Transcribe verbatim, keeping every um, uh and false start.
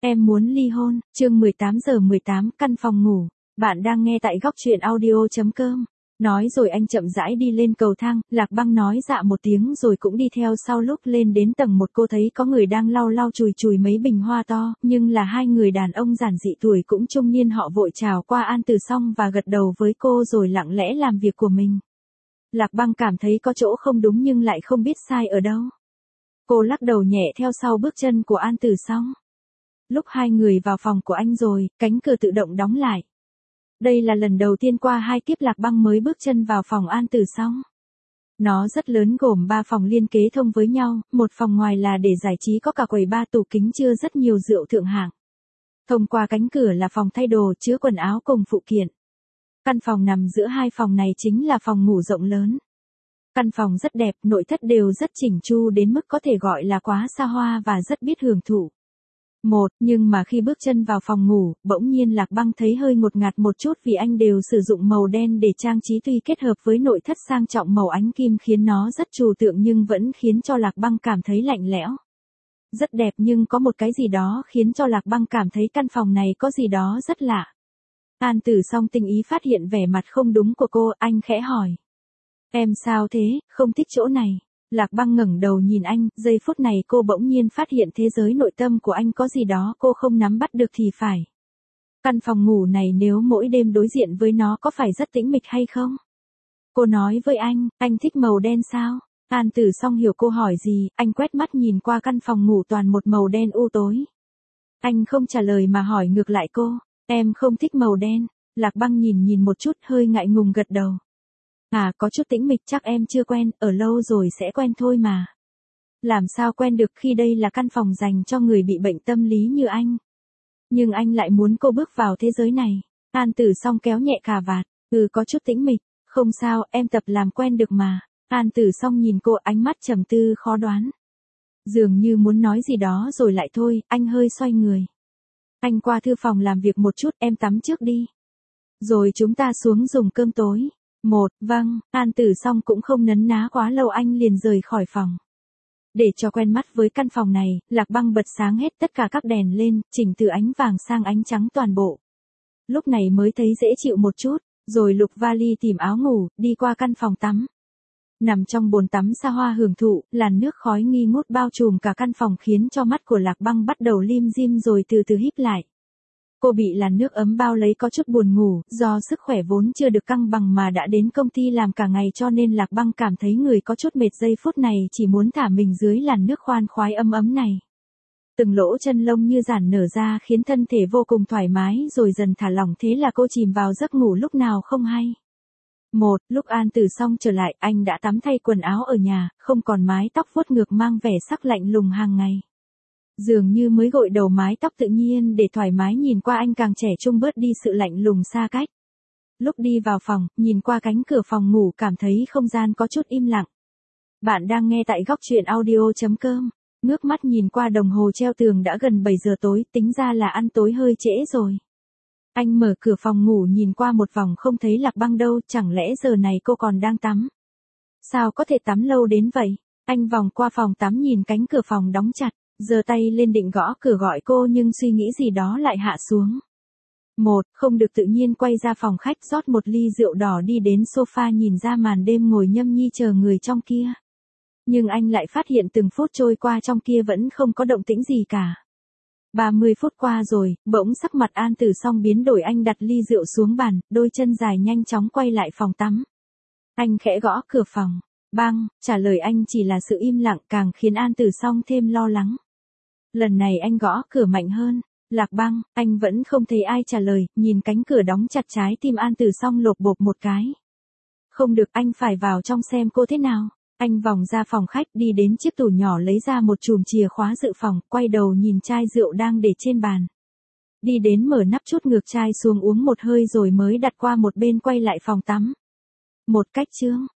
Em muốn ly hôn, chương mười tám giờ mười tám, căn phòng ngủ. Bạn đang nghe tại góc truyện audio chấm com. Nói rồi anh chậm rãi đi lên cầu thang, Lạc Băng nói dạ một tiếng rồi cũng đi theo sau. Lúc lên đến tầng một cô thấy có người đang lau lau chùi chùi mấy bình hoa to, nhưng là hai người đàn ông giản dị tuổi cũng trung niên, họ vội chào qua An Tử Song và gật đầu với cô rồi lặng lẽ làm việc của mình. Lạc Băng cảm thấy có chỗ không đúng nhưng lại không biết sai ở đâu. Cô lắc đầu nhẹ theo sau bước chân của An Tử Song. Lúc hai người vào phòng của anh rồi, cánh cửa tự động đóng lại. Đây là lần đầu tiên qua hai kiếp Lạc Băng mới bước chân vào phòng An Tử Song. Nó rất lớn, gồm ba phòng liên kế thông với nhau, một phòng ngoài là để giải trí có cả quầy bar, tủ kính chứa rất nhiều rượu thượng hạng. Thông qua cánh cửa là phòng thay đồ chứa quần áo cùng phụ kiện. Căn phòng nằm giữa hai phòng này chính là phòng ngủ rộng lớn. Căn phòng rất đẹp, nội thất đều rất chỉnh chu đến mức có thể gọi là quá xa hoa và rất biết hưởng thụ. Một, nhưng mà khi bước chân vào phòng ngủ, bỗng nhiên Lạc Băng thấy hơi ngột ngạt một chút vì anh đều sử dụng màu đen để trang trí, tuy kết hợp với nội thất sang trọng màu ánh kim khiến nó rất trừu tượng nhưng vẫn khiến cho Lạc Băng cảm thấy lạnh lẽo. Rất đẹp nhưng có một cái gì đó khiến cho Lạc Băng cảm thấy căn phòng này có gì đó rất lạ. An Tử Song tinh ý phát hiện vẻ mặt không đúng của cô, anh khẽ hỏi. Em sao thế, không thích chỗ này? Lạc Băng ngẩng đầu nhìn anh, giây phút này cô bỗng nhiên phát hiện thế giới nội tâm của anh có gì đó cô không nắm bắt được thì phải. Căn phòng ngủ này nếu mỗi đêm đối diện với nó có phải rất tĩnh mịch hay không? Cô nói với anh, anh thích màu đen sao? An Tử Song hiểu cô hỏi gì, anh quét mắt nhìn qua căn phòng ngủ toàn một màu đen u tối. Anh không trả lời mà hỏi ngược lại cô, em không thích màu đen. Lạc Băng nhìn nhìn một chút, hơi ngại ngùng gật đầu. À, có chút tĩnh mịch, chắc em chưa quen, ở lâu rồi sẽ quen thôi mà. Làm sao quen được khi đây là căn phòng dành cho người bị bệnh tâm lý như anh. Nhưng anh lại muốn cô bước vào thế giới này. An Tử Song kéo nhẹ cà vạt, ừ có chút tĩnh mịch, không sao, em tập làm quen được mà. An Tử Song nhìn cô, ánh mắt trầm tư khó đoán. Dường như muốn nói gì đó rồi lại thôi, anh hơi xoay người. Anh qua thư phòng làm việc một chút, em tắm trước đi. Rồi chúng ta xuống dùng cơm tối. Một, vâng, An Tử Song cũng không nấn ná quá lâu, anh liền rời khỏi phòng. Để cho quen mắt với căn phòng này, Lạc Băng bật sáng hết tất cả các đèn lên, chỉnh từ ánh vàng sang ánh trắng toàn bộ. Lúc này mới thấy dễ chịu một chút, rồi lục vali tìm áo ngủ, đi qua căn phòng tắm. Nằm trong bồn tắm xa hoa hưởng thụ, làn nước khói nghi ngút bao trùm cả căn phòng khiến cho mắt của Lạc Băng bắt đầu lim dim rồi từ từ híp lại. Cô bị làn nước ấm bao lấy có chút buồn ngủ, do sức khỏe vốn chưa được căng bằng mà đã đến công ty làm cả ngày cho nên Lạc Băng cảm thấy người có chút mệt, giây phút này chỉ muốn thả mình dưới làn nước khoan khoái ấm ấm này. Từng lỗ chân lông như giãn nở ra khiến thân thể vô cùng thoải mái rồi dần thả lỏng, thế là cô chìm vào giấc ngủ lúc nào không hay. Một, lúc An Tử Song trở lại, anh đã tắm thay quần áo ở nhà, không còn mái tóc vuốt ngược mang vẻ sắc lạnh lùng hàng ngày. Dường như mới gội đầu, mái tóc tự nhiên để thoải mái, nhìn qua anh càng trẻ trung bớt đi sự lạnh lùng xa cách. Lúc đi vào phòng, nhìn qua cánh cửa phòng ngủ cảm thấy không gian có chút im lặng. Bạn đang nghe tại góc truyện audio chấm com. Ngước mắt nhìn qua đồng hồ treo tường đã gần bảy giờ tối, tính ra là ăn tối hơi trễ rồi. Anh mở cửa phòng ngủ nhìn qua một vòng không thấy Lạc Băng đâu, chẳng lẽ giờ này cô còn đang tắm? Sao có thể tắm lâu đến vậy? Anh vòng qua phòng tắm nhìn cánh cửa phòng đóng chặt. Giơ tay lên định gõ cửa gọi cô nhưng suy nghĩ gì đó lại hạ xuống. Một, không được, tự nhiên quay ra phòng khách rót một ly rượu đỏ, đi đến sofa nhìn ra màn đêm ngồi nhâm nhi chờ người trong kia. Nhưng anh lại phát hiện từng phút trôi qua trong kia vẫn không có động tĩnh gì cả. ba mươi phút qua rồi, bỗng sắc mặt An Tử Song biến đổi, anh đặt ly rượu xuống bàn, đôi chân dài nhanh chóng quay lại phòng tắm. Anh khẽ gõ cửa phòng. Bang, trả lời anh chỉ là sự im lặng càng khiến An Tử Song thêm lo lắng. Lần này anh gõ cửa mạnh hơn. Lạc Băng, anh vẫn không thấy ai trả lời, nhìn cánh cửa đóng chặt trái tim An Tử Song lột bột một cái. Không được, anh phải vào trong xem cô thế nào. Anh vòng ra phòng khách, đi đến chiếc tủ nhỏ lấy ra một chùm chìa khóa dự phòng, quay đầu nhìn chai rượu đang để trên bàn. Đi đến mở nắp chút ngược chai xuống uống một hơi rồi mới đặt qua một bên quay lại phòng tắm. Một cách chướng,